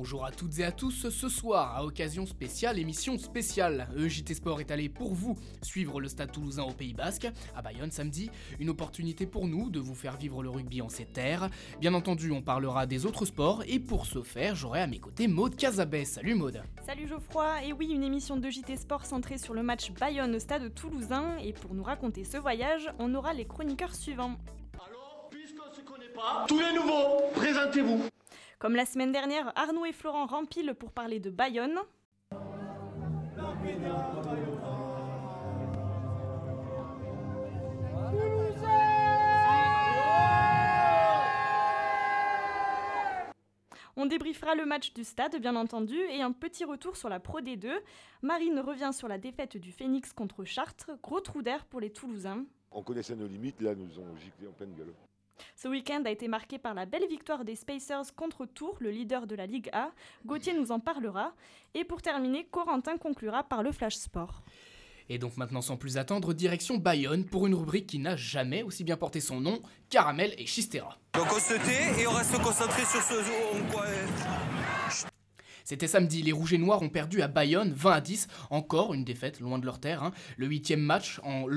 bonjour à toutes et à tous. Ce soir, à occasion spéciale, émission spéciale, JT Sport est allé pour vous suivre le Stade Toulousain au Pays Basque, à Bayonne samedi. Une opportunité pour nous de vous faire vivre le rugby en ces terres. Bien entendu, on parlera des autres sports et pour ce faire, j'aurai à mes côtés Maud Casabès. Salut Maud. Salut Geoffroy, et oui, une émission de JT Sport centrée sur le match Bayonne au Stade Toulousain. Et pour nous raconter ce voyage, on aura les chroniqueurs suivants. Alors, puisqu'on ne se connaît pas, tous les nouveaux, présentez-vous. Comme la semaine dernière, Arnaud et Florent rempilent pour parler de Bayonne. On débriefera le match du stade, bien entendu, et un petit retour sur la Pro D2. Marine revient sur la défaite du Phoenix contre Chartres. Gros trou d'air pour les Toulousains. On connaissait nos limites, là, nous ont giclé en pleine gueule. Ce week-end a été marqué par la belle victoire des Spacers contre Tours, le leader de la Ligue A. Gauthier nous en parlera. Et pour terminer, Corentin conclura par le Flash Sport. Et donc maintenant sans plus attendre, direction Bayonne pour une rubrique qui n'a jamais aussi bien porté son nom, Caramel et Chistera. Donc on se tait et on reste concentré sur ce... C'était samedi, les Rouges et Noirs ont perdu à Bayonne 20-10, encore une défaite loin de leur terre. La huitième en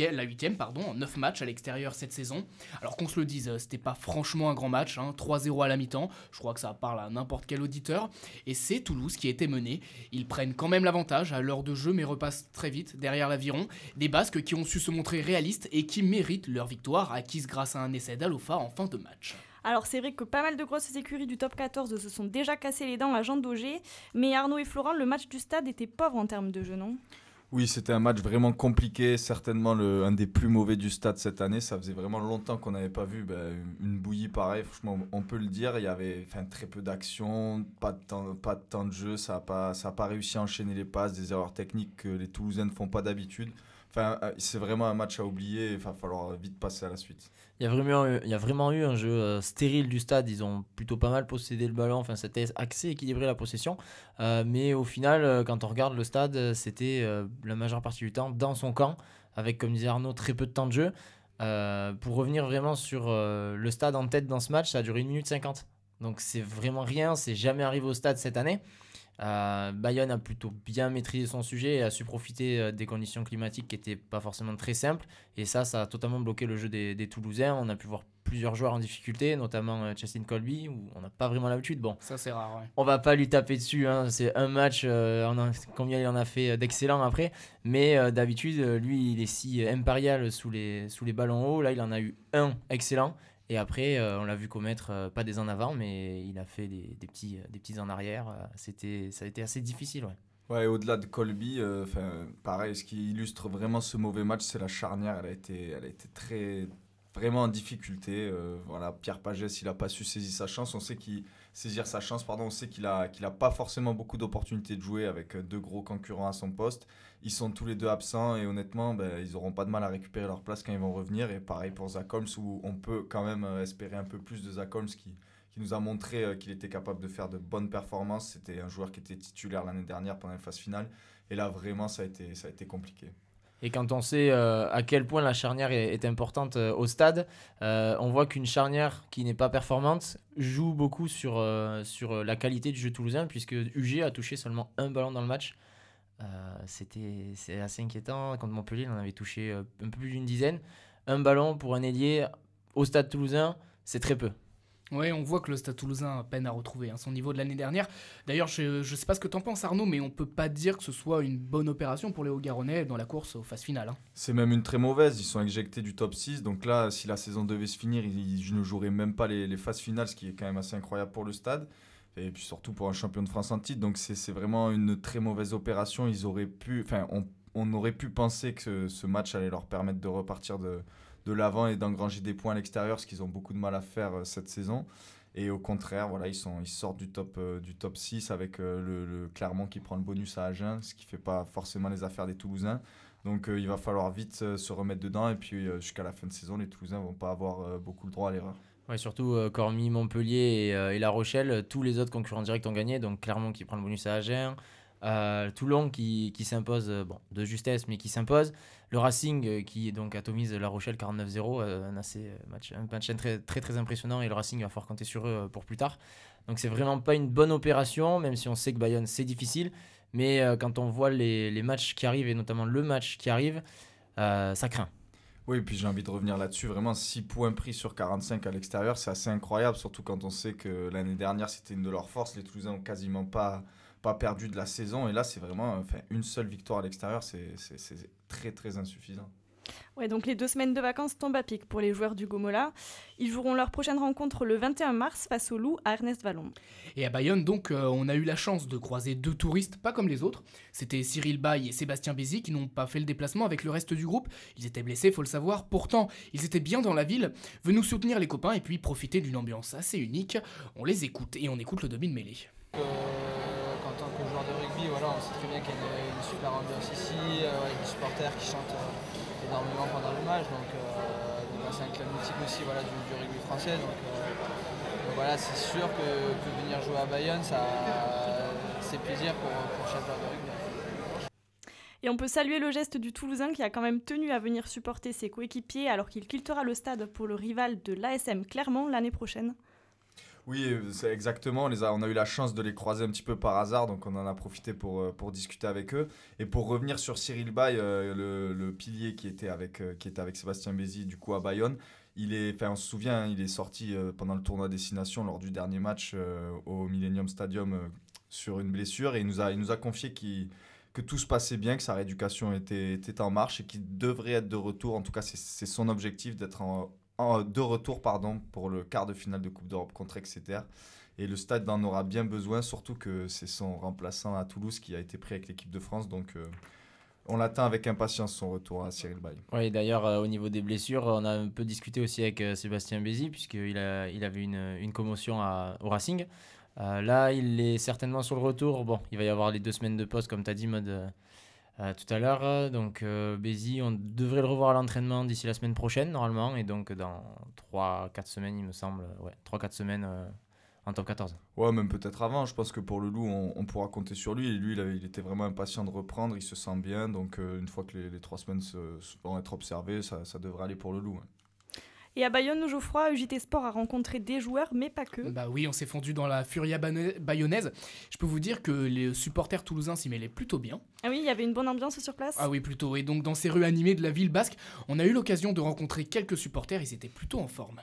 9 matchs à l'extérieur cette saison. Alors qu'on se le dise, c'était pas franchement un grand match, 3-0 à la mi-temps, je crois que ça parle à n'importe quel auditeur. Et c'est Toulouse qui était mené. Ils prennent quand même l'avantage à l'heure de jeu mais repassent très vite derrière l'aviron. Des Basques qui ont su se montrer réalistes et qui méritent leur victoire, acquise grâce à un essai d'Alofa en fin de match. Alors c'est vrai que pas mal de grosses écuries du top 14 se sont déjà cassées les dents à Jean Daugé, mais Arnaud et Florent, le match du stade était pauvre en termes de jeu, non ? Oui, c'était un match vraiment compliqué, certainement un des plus mauvais du stade cette année. Ça faisait vraiment longtemps qu'on n'avait pas vu une bouillie pareille, franchement on peut le dire. Il y avait très peu d'action, pas de temps de jeu, ça a pas réussi à enchaîner les passes, des erreurs techniques que les Toulousains ne font pas d'habitude. C'est vraiment un match à oublier et il va falloir vite passer à la suite. Il y a vraiment eu un jeu stérile du stade. Ils ont plutôt pas mal possédé le ballon. C'était assez équilibré la possession. Mais au final, quand on regarde le stade, c'était la majeure partie du temps dans son camp, avec, comme disait Arnaud, très peu de temps de jeu. Pour revenir vraiment sur le stade en tête dans ce match, ça a duré 1 minute 50. Donc c'est vraiment rien. C'est jamais arrivé au stade cette année. Bayonne a plutôt bien maîtrisé son sujet et a su profiter des conditions climatiques qui n'étaient pas forcément très simples, et ça a totalement bloqué le jeu des Toulousains. On a pu voir plusieurs joueurs en difficulté, notamment Justin Colby, où on n'a pas vraiment l'habitude. Bon, ça c'est rare, ouais. On va pas lui taper dessus, c'est un match, combien il en a fait d'excellents après, mais d'habitude lui il est si impérial sous les ballons hauts. Là il en a eu un excellent. Et après, on l'a vu commettre, pas des en avant, mais il a fait des petits en arrière. Ça a été assez difficile, ouais. Ouais, au-delà de Colby, pareil, ce qui illustre vraiment ce mauvais match, c'est la charnière. Elle a été vraiment en difficulté. Pierre Pagès, il n'a pas su saisir sa chance. On sait qu'il a pas forcément beaucoup d'opportunités de jouer avec deux gros concurrents à son poste. Ils sont tous les deux absents et honnêtement, ils n'auront pas de mal à récupérer leur place quand ils vont revenir. Et pareil pour Zach Holmes, où on peut quand même espérer un peu plus de Zach Holmes qui nous a montré qu'il était capable de faire de bonnes performances. C'était un joueur qui était titulaire l'année dernière pendant les phases finales. Et là, vraiment, ça a été compliqué. Et quand on sait à quel point la charnière est importante au stade, on voit qu'une charnière qui n'est pas performante joue beaucoup sur la qualité du jeu toulousain, puisque UG a touché seulement un ballon dans le match. C'est assez inquiétant. Contre Montpellier, on avait touché un peu plus d'une dizaine. Un ballon pour un ailier au stade toulousain, c'est très peu. Ouais, on voit que le Stade Toulousain peine à retrouver son niveau de l'année dernière. D'ailleurs, je sais pas ce que t'en penses Arnaud, mais on peut pas dire que ce soit une bonne opération pour les Hauts-Garonnais dans la course aux phases finales. C'est même une très mauvaise, ils sont éjectés du top 6, donc là, si la saison devait se finir, ils ne joueraient même pas les phases finales, ce qui est quand même assez incroyable pour le stade, et puis surtout pour un champion de France en titre, donc c'est vraiment une très mauvaise opération. On aurait pu penser que ce match allait leur permettre de repartir de l'avant et d'engranger des points à l'extérieur, ce qu'ils ont beaucoup de mal à faire cette saison. Et au contraire, ils sortent du top 6 avec le Clermont qui prend le bonus à Agen, ce qui ne fait pas forcément les affaires des Toulousains. Donc il va falloir vite se remettre dedans, et puis jusqu'à la fin de saison, les Toulousains ne vont pas avoir beaucoup le droit à l'erreur. Ouais, surtout Cormy, Montpellier et La Rochelle, tous les autres concurrents directs ont gagné. Donc Clermont qui prend le bonus à Agen, Toulon qui s'impose, de justesse, mais qui s'impose. Le Racing qui donc atomise La Rochelle 49-0, un match très, très, très impressionnant, et le Racing va falloir compter sur eux pour plus tard. Donc c'est vraiment pas une bonne opération, même si on sait que Bayonne c'est difficile. Mais quand on voit les matchs qui arrivent, et notamment le match qui arrive, ça craint. Oui, et puis j'ai envie de revenir là-dessus. Vraiment, 6 points pris sur 45 à l'extérieur, c'est assez incroyable, surtout quand on sait que l'année dernière, c'était une de leurs forces. Les Toulousains n'ont quasiment pas perdu de la saison. Et là, c'est vraiment une seule victoire à l'extérieur, c'est très, très insuffisant. Ouais, donc les 2 semaines de vacances tombent à pic pour les joueurs du Gomola. Ils joueront leur prochaine rencontre le 21 mars face au Loup à Ernest Vallon. Et à Bayonne, donc, on a eu la chance de croiser 2 touristes, pas comme les autres. C'était Cyril Bay et Sébastien Bézy qui n'ont pas fait le déplacement avec le reste du groupe. Ils étaient blessés, faut le savoir. Pourtant, ils étaient bien dans la ville, venus soutenir les copains et puis profiter d'une ambiance assez unique. On les écoute et on écoute le demi de mêlée. En tant que joueur de rugby, on sait très bien qu'il y a une super ambiance ici, avec des supporters qui chantent énormément pendant le match. Donc c'est un club mythique aussi du rugby français. Donc c'est sûr que venir jouer à Bayonne, c'est plaisir pour chaque joueur de rugby. Et on peut saluer le geste du Toulousain qui a quand même tenu à venir supporter ses coéquipiers alors qu'il quittera le stade pour le rival de l'ASM Clermont l'année prochaine. Oui, c'est exactement. On a eu la chance de les croiser un petit peu par hasard, donc on en a profité pour discuter avec eux. Et pour revenir sur Cyril Bay, le pilier qui était avec Sébastien Bézy du coup à Bayonne, on se souvient, il est sorti pendant le tournoi Destination lors du dernier match au Millennium Stadium sur une blessure, et il nous a confié que tout se passait bien, que sa rééducation était en marche et qu'il devrait être de retour. En tout cas, c'est son objectif d'être de retour pour le quart de finale de Coupe d'Europe contre Exeter. Et le stade en aura bien besoin, surtout que c'est son remplaçant à Toulouse qui a été pris avec l'équipe de France. Donc on l'attend avec impatience, son retour à Cyril Bay. Oui, d'ailleurs, au niveau des blessures, on a un peu discuté aussi avec Sébastien Bézy, puisqu'il avait une commotion au Racing. Là, il est certainement sur le retour. Bon, il va y avoir les 2 semaines de pause, comme tu as dit, Maud, tout à l'heure. Donc, Bézy, on devrait le revoir à l'entraînement d'ici la semaine prochaine, normalement. Et donc, dans 3-4 semaines, il me semble. 3-4 semaines en top 14. Ouais, même peut-être avant. Je pense que pour le Loup, on pourra compter sur lui. Et lui, il était vraiment impatient de reprendre. Il se sent bien. Donc, une fois que les 3 semaines vont être observées, ça devrait aller pour le Loup. Ouais. Et à Bayonne, Geoffroy, UJT Sport a rencontré des joueurs, mais pas que. Bah oui, on s'est fondu dans la furia bayonnaise. Je peux vous dire que les supporters toulousains s'y mêlaient plutôt bien. Ah oui, il y avait une bonne ambiance sur place. Ah oui, plutôt. Et donc dans ces rues animées de la ville basque, on a eu l'occasion de rencontrer quelques supporters, ils étaient plutôt en forme.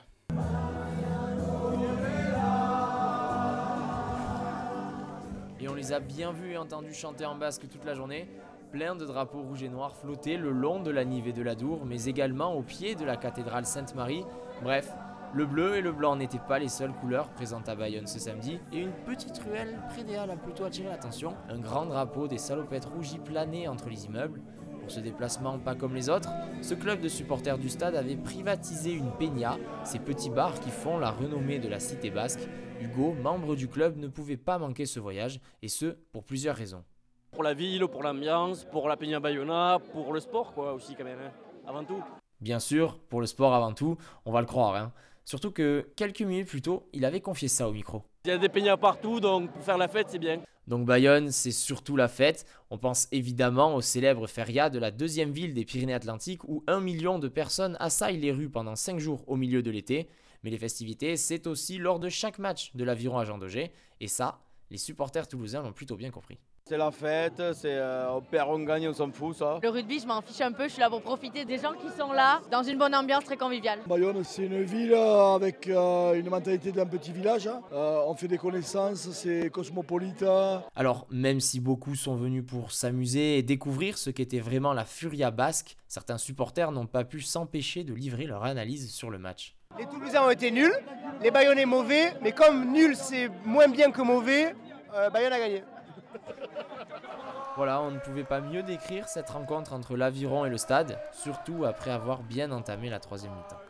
Et on les a bien vus et entendus chanter en basque toute la journée. Plein de drapeaux rouges et noirs flottaient le long de la Nive et de l'Adour, mais également au pied de la cathédrale Sainte-Marie. Bref, le bleu et le blanc n'étaient pas les seules couleurs présentes à Bayonne ce samedi, et une petite ruelle près des Halles a plutôt attiré l'attention. Un grand drapeau des salopettes rougies planait entre les immeubles. Pour ce déplacement pas comme les autres, ce club de supporters du stade avait privatisé une peña, ces petits bars qui font la renommée de la cité basque. Hugo, membre du club, ne pouvait pas manquer ce voyage, et ce, pour plusieurs raisons. Pour la ville, pour l'ambiance, pour la Peña Bayona, pour le sport aussi quand même, avant tout. Bien sûr, pour le sport avant tout, on va le croire. Surtout que quelques minutes plus tôt, il avait confié ça au micro. Il y a des peñas partout, donc pour faire la fête, c'est bien. Donc Bayonne, c'est surtout la fête. On pense évidemment au célèbre feria de la 2e ville des Pyrénées-Atlantiques où 1 million de personnes assaillent les rues pendant 5 jours au milieu de l'été. Mais les festivités, c'est aussi lors de chaque match de l'Aviron à Jean Daugé. Et ça, les supporters toulousains l'ont plutôt bien compris. C'est la fête, on perd, on gagne, on s'en fout ça. Le rugby, je m'en fiche un peu, je suis là pour profiter des gens qui sont là, dans une bonne ambiance très conviviale. Bayonne, c'est une ville avec une mentalité d'un petit village. On fait des connaissances, c'est cosmopolite. Alors, même si beaucoup sont venus pour s'amuser et découvrir ce qu'était vraiment la furia basque, certains supporters n'ont pas pu s'empêcher de livrer leur analyse sur le match. Les Toulousains ont été nuls, les Bayonnais mauvais, mais comme nul c'est moins bien que mauvais, Bayonne a gagné. Voilà, on ne pouvait pas mieux décrire cette rencontre entre l'Aviron et le stade, surtout après avoir bien entamé la 3e mi-temps.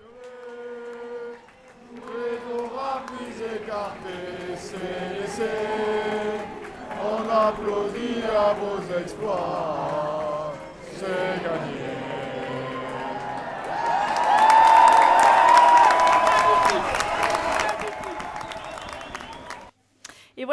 On applaudit à vos exploits, c'est gagné. Et voilà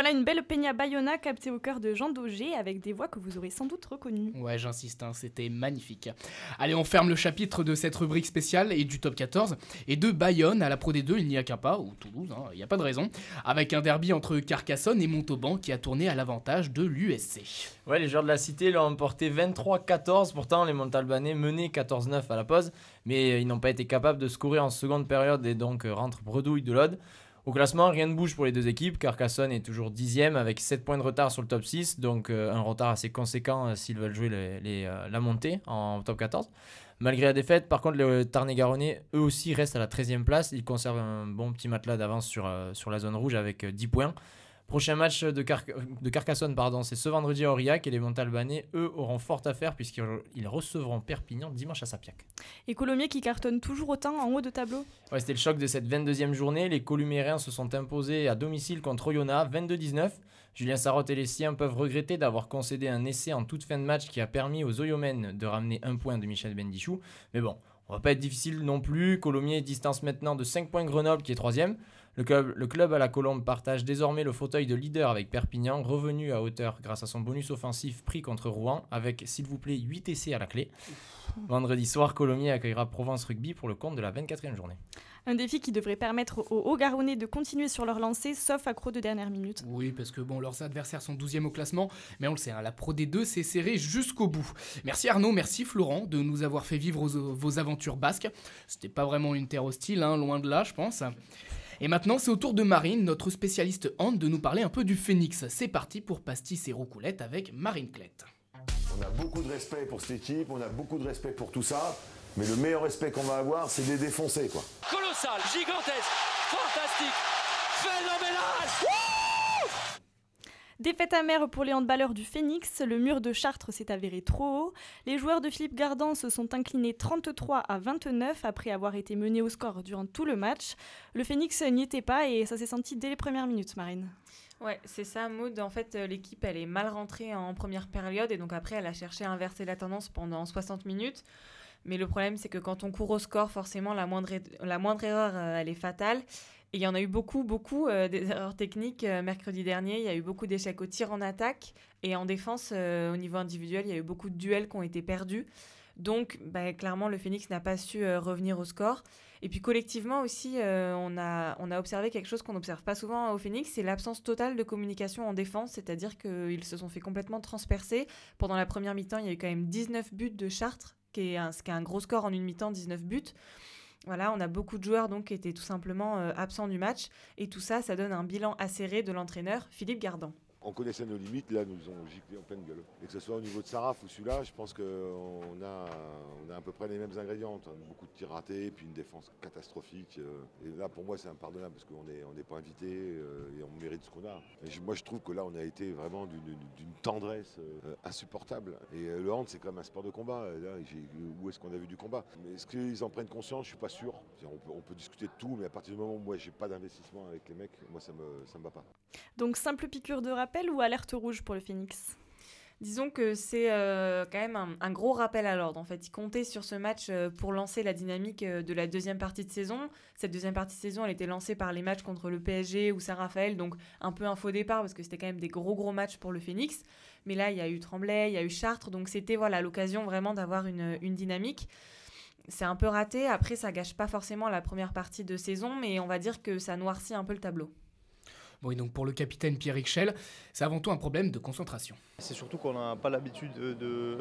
Voilà une belle Peña Bayona captée au cœur de Jean Daugé avec des voix que vous aurez sans doute reconnues. Ouais, j'insiste, c'était magnifique. Allez, on ferme le chapitre de cette rubrique spéciale et du top 14. Et de Bayonne à la Pro D2, il n'y a qu'un pas, ou Toulouse, il n'y a pas de raison, avec un derby entre Carcassonne et Montauban qui a tourné à l'avantage de l'USC. Ouais, les joueurs de la Cité l'ont emporté 23-14, pourtant les Montalbanais menaient 14-9 à la pause, mais ils n'ont pas été capables de scorer en seconde période et donc rentrent bredouille de l'Aude. Au classement, rien ne bouge pour les deux équipes. Carcassonne est toujours 10e avec 7 points de retard sur le top 6, donc un retard assez conséquent s'ils veulent jouer la montée en top 14. Malgré la défaite, par contre, les Tarn-et-Garonnais, eux aussi, restent à la 13e place. Ils conservent un bon petit matelas d'avance sur la zone rouge avec 10 points. Prochain match de Carcassonne, c'est ce vendredi à Aurillac et les Montalbanais, eux, auront fort à faire puisqu'ils recevront Perpignan dimanche à Sapiac. Et Colomiers qui cartonne toujours autant en haut de tableau. Ouais, c'était le choc de cette 22e journée. Les Columériens se sont imposés à domicile contre Oyonnax, 22-19. Julien Sarotte et les siens peuvent regretter d'avoir concédé un essai en toute fin de match qui a permis aux Oyomènes de ramener un point de Michel Bendichou. Mais bon, on va pas être difficile non plus. Colomiers distance maintenant de 5 points Grenoble qui est 3e. Le club à la Colombe partage désormais le fauteuil de leader avec Perpignan, revenu à hauteur grâce à son bonus offensif pris contre Rouen, avec, s'il vous plaît, 8 essais à la clé. Vendredi soir, Colomiers accueillera Provence Rugby pour le compte de la 24e journée. Un défi qui devrait permettre aux Hauts-Garonnais de continuer sur leur lancée, sauf accro de dernière minute. Oui, parce que leurs adversaires sont 12e au classement, mais on le sait, la Pro D2 c'est serré jusqu'au bout. Merci Arnaud, merci Florent de nous avoir fait vivre vos aventures basques. C'était pas vraiment une terre hostile, loin de là, je pense. Et maintenant, c'est au tour de Marine, notre spécialiste hand, de nous parler un peu du Phoenix. C'est parti pour Pastis et Roucoulette avec Marine Clette. On a beaucoup de respect pour cette équipe, on a beaucoup de respect pour tout ça, mais le meilleur respect qu'on va avoir, c'est de les défoncer, quoi. Colossal, gigantesque, fantastique, phénoménal. Défaite amère pour les handballeurs du Phoenix, le mur de Chartres s'est avéré trop haut. Les joueurs de Philippe Gardan se sont inclinés 33-29 après avoir été menés au score durant tout le match. Le Phoenix n'y était pas et ça s'est senti dès les premières minutes, Marine. Ouais, c'est ça, Maud. En fait, l'équipe, elle est mal rentrée en première période et donc après, elle a cherché à inverser la tendance pendant 60 minutes. Mais le problème, c'est que quand on court au score, forcément, la moindre erreur, elle est fatale. Et il y en a eu beaucoup des erreurs techniques mercredi dernier. Il y a eu beaucoup d'échecs au tir en attaque. Et en défense, au niveau individuel, il y a eu beaucoup de duels qui ont été perdus. Donc, clairement, le Phoenix n'a pas su revenir au score. Et puis, collectivement aussi, on a observé quelque chose qu'on n'observe pas souvent au Phoenix, c'est l'absence totale de communication en défense. C'est-à-dire qu'ils se sont fait complètement transpercer. Pendant la première mi-temps, il y a eu quand même 19 buts de Chartres, ce qui est un gros score en une mi-temps, 19 buts. Voilà, on a beaucoup de joueurs donc, qui étaient tout simplement absents du match. Et tout ça, ça donne un bilan acéré de l'entraîneur Philippe Gardan. On connaissait nos limites, là, nous ont giclé en pleine gueule. Et que ce soit au niveau de Saraf ou celui-là, je pense qu'on a à peu près les mêmes ingrédients. Beaucoup de tirs ratés, puis une défense catastrophique. Et là, pour moi, c'est impardonnable parce qu'on n'est pas invité et on mérite ce qu'on a. Et moi, je trouve que là, on a été vraiment d'une tendresse insupportable. Et le hand, c'est quand même un sport de combat. Et là, où est-ce qu'on a vu du combat? Mais est-ce qu'ils en prennent conscience? Je suis pas sûr. On peut discuter de tout, mais à partir du moment où moi, j'ai pas d'investissement avec les mecs, moi, ça me va pas. Donc, simple piqûre de rappel ou alerte rouge pour le Phoenix? Disons que c'est quand même un gros rappel à l'ordre. En fait, ils comptaient sur ce match pour lancer la dynamique de la deuxième partie de saison. Cette deuxième partie de saison, elle était lancée par les matchs contre le PSG ou Saint-Raphaël, donc un peu un faux départ parce que c'était quand même des gros matchs pour le Phoenix. Mais là, il y a eu Tremblay, il y a eu Chartres, donc c'était l'occasion vraiment d'avoir une dynamique. C'est un peu raté. Après, ça gâche pas forcément la première partie de saison, mais on va dire que ça noircit un peu le tableau. Bon, et donc pour le capitaine Pierrick Schell, c'est avant tout un problème de concentration. C'est surtout qu'on n'a pas l'habitude de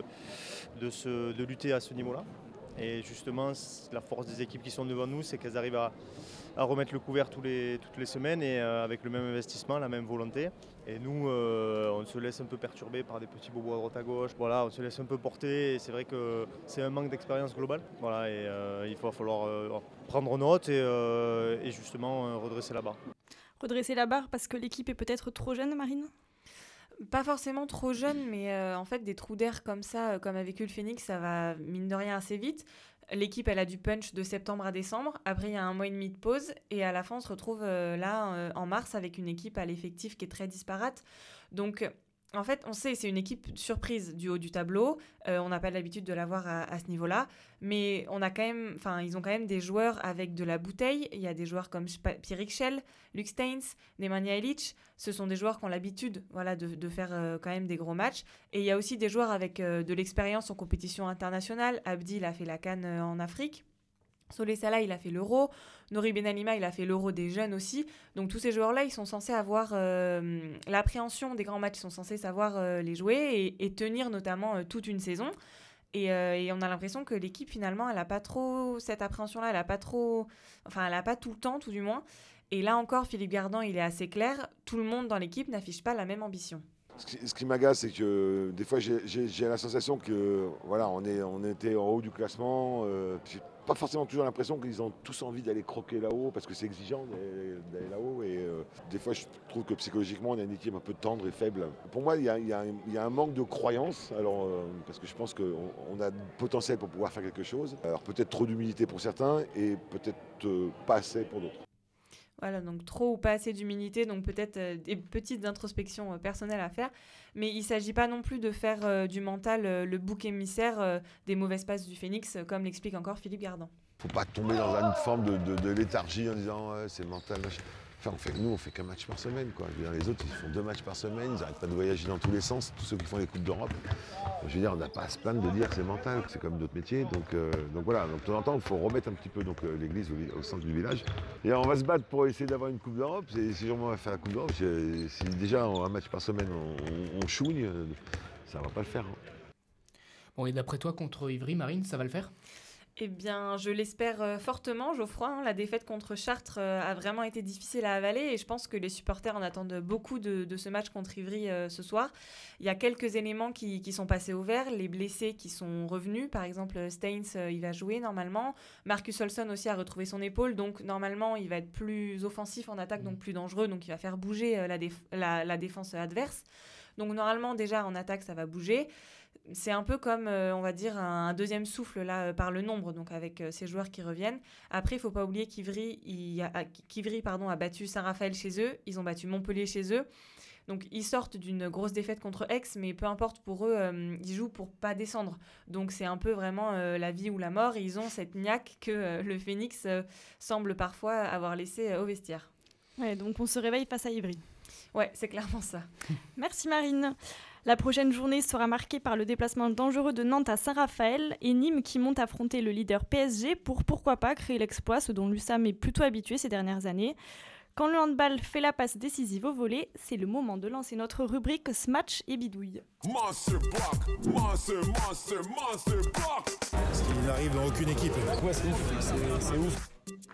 lutter à ce niveau-là. Et justement, la force des équipes qui sont devant nous, c'est qu'elles arrivent à remettre le couvert toutes les semaines et avec le même investissement, la même volonté. Et nous, on se laisse un peu perturber par des petits bobos à droite à gauche. Voilà, on se laisse un peu porter. Et c'est vrai que c'est un manque d'expérience globale. Voilà, et il va falloir prendre note et justement redresser la barre. Redresser la barre parce que l'équipe est peut-être trop jeune, Marine? Pas forcément trop jeune, mais en fait, des trous d'air comme ça, comme a vécu le Phoenix, ça va mine de rien assez vite. L'équipe, elle a du punch de septembre à décembre. Après, il y a 1 mois et demi de pause. Et à la fin, on se retrouve en mars avec une équipe à l'effectif qui est très disparate. Donc, En fait, on sait, c'est une équipe surprise du haut du tableau. On n'a pas l'habitude de l'avoir à ce niveau-là. Mais ils ont quand même des joueurs avec de la bouteille. Il y a des joueurs comme Pierrick Schell, Luke Steins, Nemanja Ilic. Ce sont des joueurs qui ont l'habitude de faire quand même des gros matchs. Et il y a aussi des joueurs avec de l'expérience en compétition internationale. Abdi, il a fait la CAN en Afrique. Solé Salah, il a fait l'Euro. Nori Benalima, il a fait l'Euro des jeunes aussi. Donc tous ces joueurs-là, ils sont censés avoir l'appréhension des grands matchs. Ils sont censés savoir les jouer et tenir notamment toute une saison. Et on a l'impression que l'équipe, finalement, elle n'a pas trop cette appréhension-là. Elle n'a pas tout le temps, tout du moins. Et là encore, Philippe Gardan, il est assez clair. Tout le monde dans l'équipe n'affiche pas la même ambition. Ce qui m'agace, c'est que des fois, j'ai la sensation que on était en haut du classement. J'ai pas forcément toujours l'impression qu'ils ont tous envie d'aller croquer là-haut parce que c'est exigeant d'aller là-haut. Et des fois, je trouve que psychologiquement, on a une équipe un peu tendre et faible. Pour moi, il y a un manque de croyance. Alors, parce que je pense qu'on a du potentiel pour pouvoir faire quelque chose. Alors peut-être trop d'humilité pour certains et peut-être pas assez pour d'autres. Voilà, donc trop ou pas assez d'humilité, donc peut-être des petites introspections personnelles à faire. Mais il ne s'agit pas non plus de faire du mental le bouc émissaire des mauvaises passes du Phoenix, comme l'explique encore Philippe Gardan. Faut pas tomber dans une forme de léthargie en disant c'est mental. Enfin, on fait qu'un match par semaine, quoi. Je veux dire, les autres, ils font 2 matchs par semaine, ils n'arrêtent pas de voyager dans tous les sens, tous ceux qui font les Coupes d'Europe. Je veux dire, on n'a pas à se plaindre de dire que c'est mental, que c'est comme d'autres métiers. Donc voilà, donc de temps en temps, il faut remettre un petit peu l'église au centre du village. Et on va se battre pour essayer d'avoir une Coupe d'Europe. Si on va faire la Coupe d'Europe, si déjà un match par semaine, on chouigne, ça ne va pas le faire. Hein. Bon, et d'après toi, contre Ivry, Marine, ça va le faire ? Eh bien, je l'espère fortement, Geoffroy. La défaite contre Chartres a vraiment été difficile à avaler et je pense que les supporters en attendent beaucoup de ce match contre Ivry ce soir. Il y a quelques éléments qui sont passés au vert, les blessés qui sont revenus. Par exemple, Steins, il va jouer normalement. Marcus Olsson aussi a retrouvé son épaule, donc normalement, il va être plus offensif en attaque, donc plus dangereux, donc il va faire bouger la défense adverse. Donc normalement, déjà, en attaque, ça va bouger. C'est un peu comme, on va dire, un deuxième souffle là, par le nombre, donc avec ces joueurs qui reviennent. Après, il ne faut pas oublier qu'Ivry a battu Saint-Raphaël chez eux, ils ont battu Montpellier chez eux. Donc, ils sortent d'une grosse défaite contre Aix, mais peu importe pour eux, ils jouent pour pas descendre. Donc, c'est un peu vraiment la vie ou la mort. Et ils ont cette niaque que le Phoenix semble parfois avoir laissé au vestiaire. Ouais, donc on se réveille face à Ivry. Ouais, c'est clairement ça. Merci Marine. La prochaine journée sera marquée par le déplacement dangereux de Nantes à Saint-Raphaël et Nîmes qui monte affronter le leader PSG pour pourquoi pas créer l'exploit, ce dont l'USAM est plutôt habitué ces dernières années. Quand le handball fait la passe décisive au volley, c'est le moment de lancer notre rubrique Smatch et Bidouille. Monster block, monster block. Ce qui n'arrive dans aucune équipe. Ouais, c'est ouf.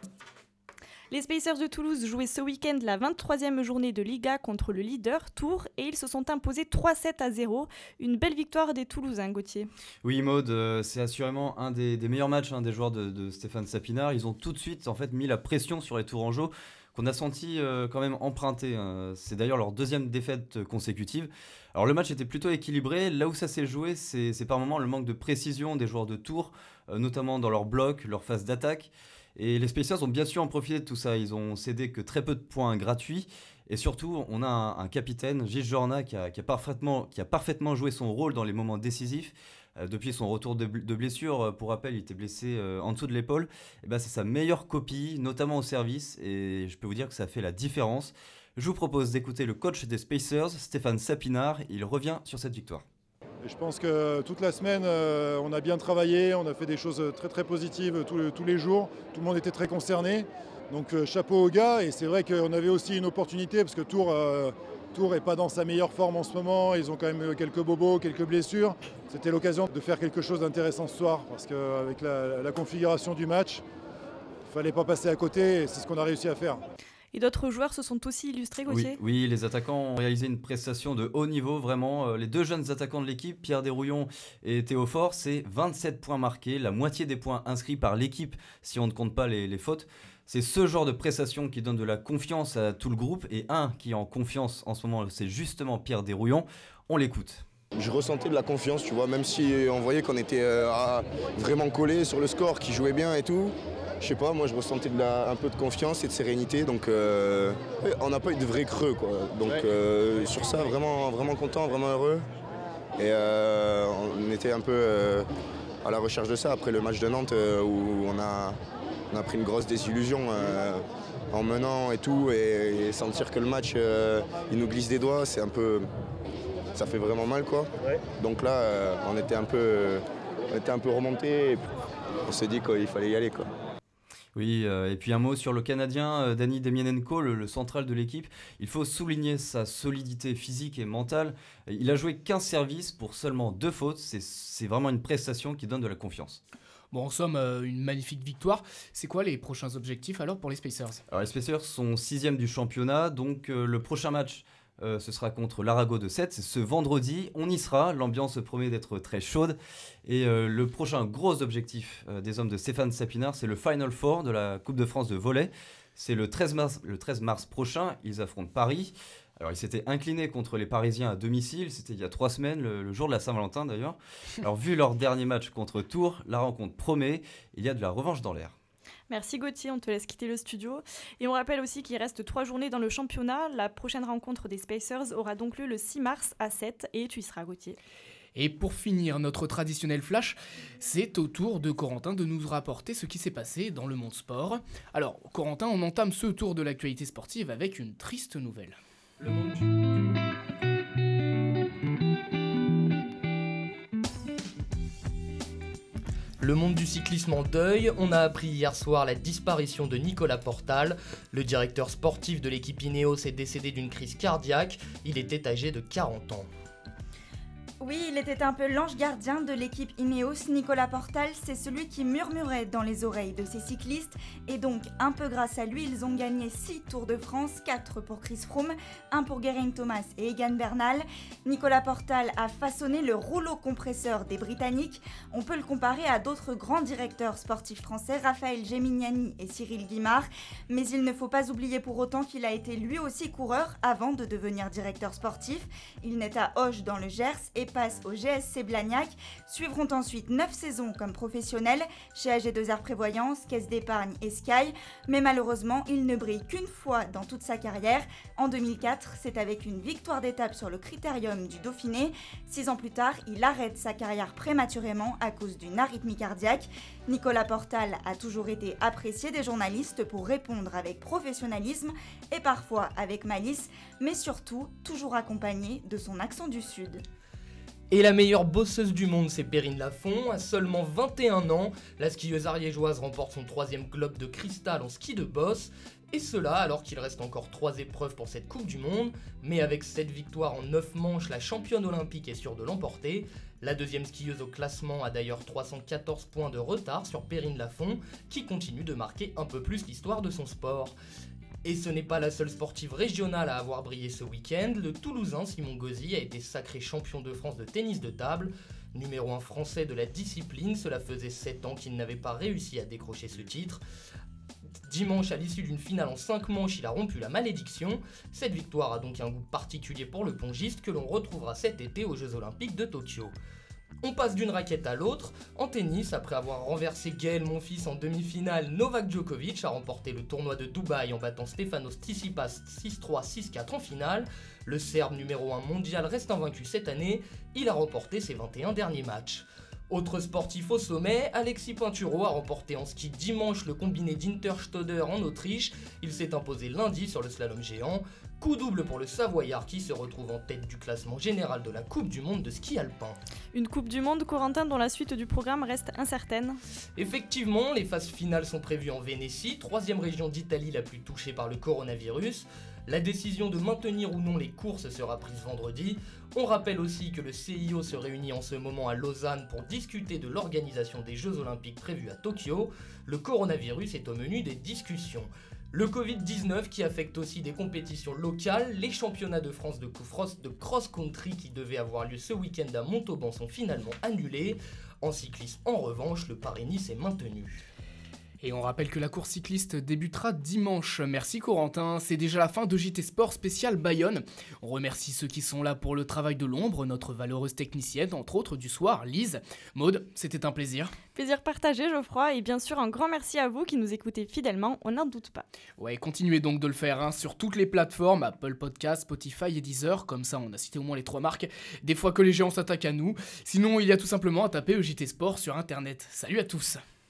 Les Spacers de Toulouse jouaient ce week-end la 23e journée de Liga contre le leader Tours et ils se sont imposés 3-7-0. Une belle victoire des Toulousains, Gauthier. Oui, Maud, c'est assurément un des meilleurs matchs des joueurs de Stéphane Sapinard. Ils ont tout de suite mis la pression sur les Tourangeaux qu'on a senti quand même emprunter. C'est d'ailleurs leur deuxième défaite consécutive. Alors le match était plutôt équilibré. Là où ça s'est joué, c'est par moments le manque de précision des joueurs de Tours, notamment dans leur bloc, leur phase d'attaque. Et les Spacers ont bien sûr en profité de tout ça. Ils ont cédé que très peu de points gratuits. Et surtout, on a un capitaine, Gilles Jorna, qui a parfaitement joué son rôle dans les moments décisifs. Depuis son retour de blessure, pour rappel, il était blessé en dessous de l'épaule. Et c'est sa meilleure copie, notamment au service. Et je peux vous dire que ça fait la différence. Je vous propose d'écouter le coach des Spacers, Stéphane Sapinard. Il revient sur cette victoire. Et je pense que toute la semaine, on a bien travaillé, on a fait des choses très très positives tous les jours. Tout le monde était très concerné. Donc chapeau aux gars. Et c'est vrai qu'on avait aussi une opportunité parce que Tours n'est pas dans sa meilleure forme en ce moment. Ils ont quand même quelques bobos, quelques blessures. C'était l'occasion de faire quelque chose d'intéressant ce soir parce qu'avec la configuration du match, il ne fallait pas passer à côté et c'est ce qu'on a réussi à faire. Et d'autres joueurs se sont aussi illustrés, Gauthier ? Oui, les attaquants ont réalisé une prestation de haut niveau, vraiment. Les deux jeunes attaquants de l'équipe, Pierre Desrouillons et Théo Fort, c'est 27 points marqués, la moitié des points inscrits par l'équipe si on ne compte pas les fautes. C'est ce genre de prestation qui donne de la confiance à tout le groupe. Et un qui est en confiance en ce moment, c'est justement Pierre Desrouillons. On l'écoute. Je ressentais de la confiance, tu vois, même si on voyait qu'on était vraiment collés sur le score, qu'ils jouaient bien et tout. Je sais pas, moi je ressentais un peu de confiance et de sérénité, donc on n'a pas eu de vrai creux, quoi. Donc sur ça, vraiment, vraiment content, vraiment heureux. Et on était un peu à la recherche de ça après le match de Nantes où on a pris une grosse désillusion en menant et tout, et sentir que le match il nous glisse des doigts, c'est un peu, ça fait vraiment mal, quoi. Donc là, on était un peu remonté, et on s'est dit qu'il fallait y aller, quoi. Oui, et puis un mot sur le Canadien, Dani Demianenko, le central de l'équipe. Il faut souligner sa solidité physique et mentale. Il a joué 15 services pour seulement 2 fautes. C'est vraiment une prestation qui donne de la confiance. Bon, en somme, une magnifique victoire. C'est quoi les prochains objectifs alors pour les Spacers ? Alors les Spacers sont 6e du championnat, donc le prochain match, ce sera contre l'Arago de Sète, c'est ce vendredi, on y sera, l'ambiance promet d'être très chaude, et le prochain gros objectif des hommes de Stéphane Sapinard, c'est le Final Four de la Coupe de France de volley, c'est le 13 mars prochain, ils affrontent Paris. Alors ils s'étaient inclinés contre les Parisiens à domicile, c'était il y a 3 semaines, le jour de la Saint-Valentin d'ailleurs. Alors vu leur dernier match contre Tours, la rencontre promet, il y a de la revanche dans l'air. Merci Gauthier, on te laisse quitter le studio. Et on rappelle aussi qu'il reste 3 journées dans le championnat. La prochaine rencontre des Spacers aura donc lieu le 6 mars à 7 et tu y seras, Gauthier. Et pour finir notre traditionnel flash, c'est au tour de Corentin de nous rapporter ce qui s'est passé dans le monde sport. Alors Corentin, on entame ce tour de l'actualité sportive avec une triste nouvelle. Le monde du cyclisme en deuil, on a appris hier soir la disparition de Nicolas Portal. Le directeur sportif de l'équipe Ineos est décédé d'une crise cardiaque, il était âgé de 40 ans. Oui, il était un peu l'ange gardien de l'équipe Ineos. Nicolas Portal, c'est celui qui murmurait dans les oreilles de ses cyclistes. Et donc, un peu grâce à lui, ils ont gagné 6 Tours de France, 4 pour Chris Froome, 1 pour Geraint Thomas et Egan Bernal. Nicolas Portal a façonné le rouleau compresseur des Britanniques. On peut le comparer à d'autres grands directeurs sportifs français, Raphaël Géminiani et Cyril Guimard. Mais il ne faut pas oublier pour autant qu'il a été lui aussi coureur avant de devenir directeur sportif. Il naît à Auch dans le Gers et passe au GSC Blagnac. Suivront ensuite 9 saisons comme professionnel chez AG2R Prévoyance, Caisse d'Épargne et Sky. Mais malheureusement, il ne brille qu'une fois dans toute sa carrière. En 2004, c'est avec une victoire d'étape sur le Critérium du Dauphiné. 6 ans plus tard, il arrête sa carrière prématurément à cause d'une arythmie cardiaque. Nicolas Portal a toujours été apprécié des journalistes pour répondre avec professionnalisme et parfois avec malice, mais surtout toujours accompagné de son accent du Sud. Et la meilleure bosseuse du monde, c'est Perrine Lafont. À seulement 21 ans, la skieuse ariégeoise remporte son 3e globe de cristal en ski de bosse. Et cela alors qu'il reste encore 3 épreuves pour cette Coupe du Monde. Mais avec cette victoire en 9 manches, la championne olympique est sûre de l'emporter. La 2e skieuse au classement a d'ailleurs 314 points de retard sur Perrine Lafont, qui continue de marquer un peu plus l'histoire de son sport. Et ce n'est pas la seule sportive régionale à avoir brillé ce week-end. Le Toulousain Simon Gauzy a été sacré champion de France de tennis de table. Numéro 1 français de la discipline, cela faisait 7 ans qu'il n'avait pas réussi à décrocher ce titre. Dimanche, à l'issue d'une finale en 5 manches, il a rompu la malédiction. Cette victoire a donc un goût particulier pour le pongiste que l'on retrouvera cet été aux Jeux Olympiques de Tokyo. On passe d'une raquette à l'autre. En tennis, après avoir renversé Gaël Monfils en demi-finale, Novak Djokovic a remporté le tournoi de Dubaï en battant Stefanos Tsitsipas 6-3, 6-4 en finale. Le Serbe numéro 1 mondial reste invaincu cette année, il a remporté ses 21 derniers matchs. Autre sportif au sommet, Alexis Pinturo a remporté en ski dimanche le combiné d'Interstoder en Autriche. Il s'est imposé lundi sur le slalom géant. Coup double pour le Savoyard qui se retrouve en tête du classement général de la Coupe du Monde de ski alpin. Une Coupe du Monde, Corentin, dont la suite du programme reste incertaine. Effectivement, les phases finales sont prévues en Vénétie, 3e région d'Italie la plus touchée par le coronavirus. La décision de maintenir ou non les courses sera prise vendredi. On rappelle aussi que le CIO se réunit en ce moment à Lausanne pour discuter de l'organisation des Jeux Olympiques prévus à Tokyo. Le coronavirus est au menu des discussions. Le Covid-19 qui affecte aussi des compétitions locales, les championnats de France de cross-country qui devaient avoir lieu ce week-end à Montauban sont finalement annulés. En cyclisme, en revanche, le Paris-Nice est maintenu. Et on rappelle que la course cycliste débutera dimanche. Merci Corentin, c'est déjà la fin de JT Sport spécial Bayonne. On remercie ceux qui sont là pour le travail de l'ombre, notre valeureuse technicienne, entre autres du soir, Lise. Maud, c'était un plaisir. Plaisir partagé Geoffroy, et bien sûr un grand merci à vous qui nous écoutez fidèlement, on n'en doute pas. Ouais, continuez donc de le faire sur toutes les plateformes, Apple Podcasts, Spotify et Deezer, comme ça on a cité au moins les 3 marques, des fois que les géants s'attaquent à nous. Sinon il y a tout simplement à taper JT Sport sur internet. Salut à tous.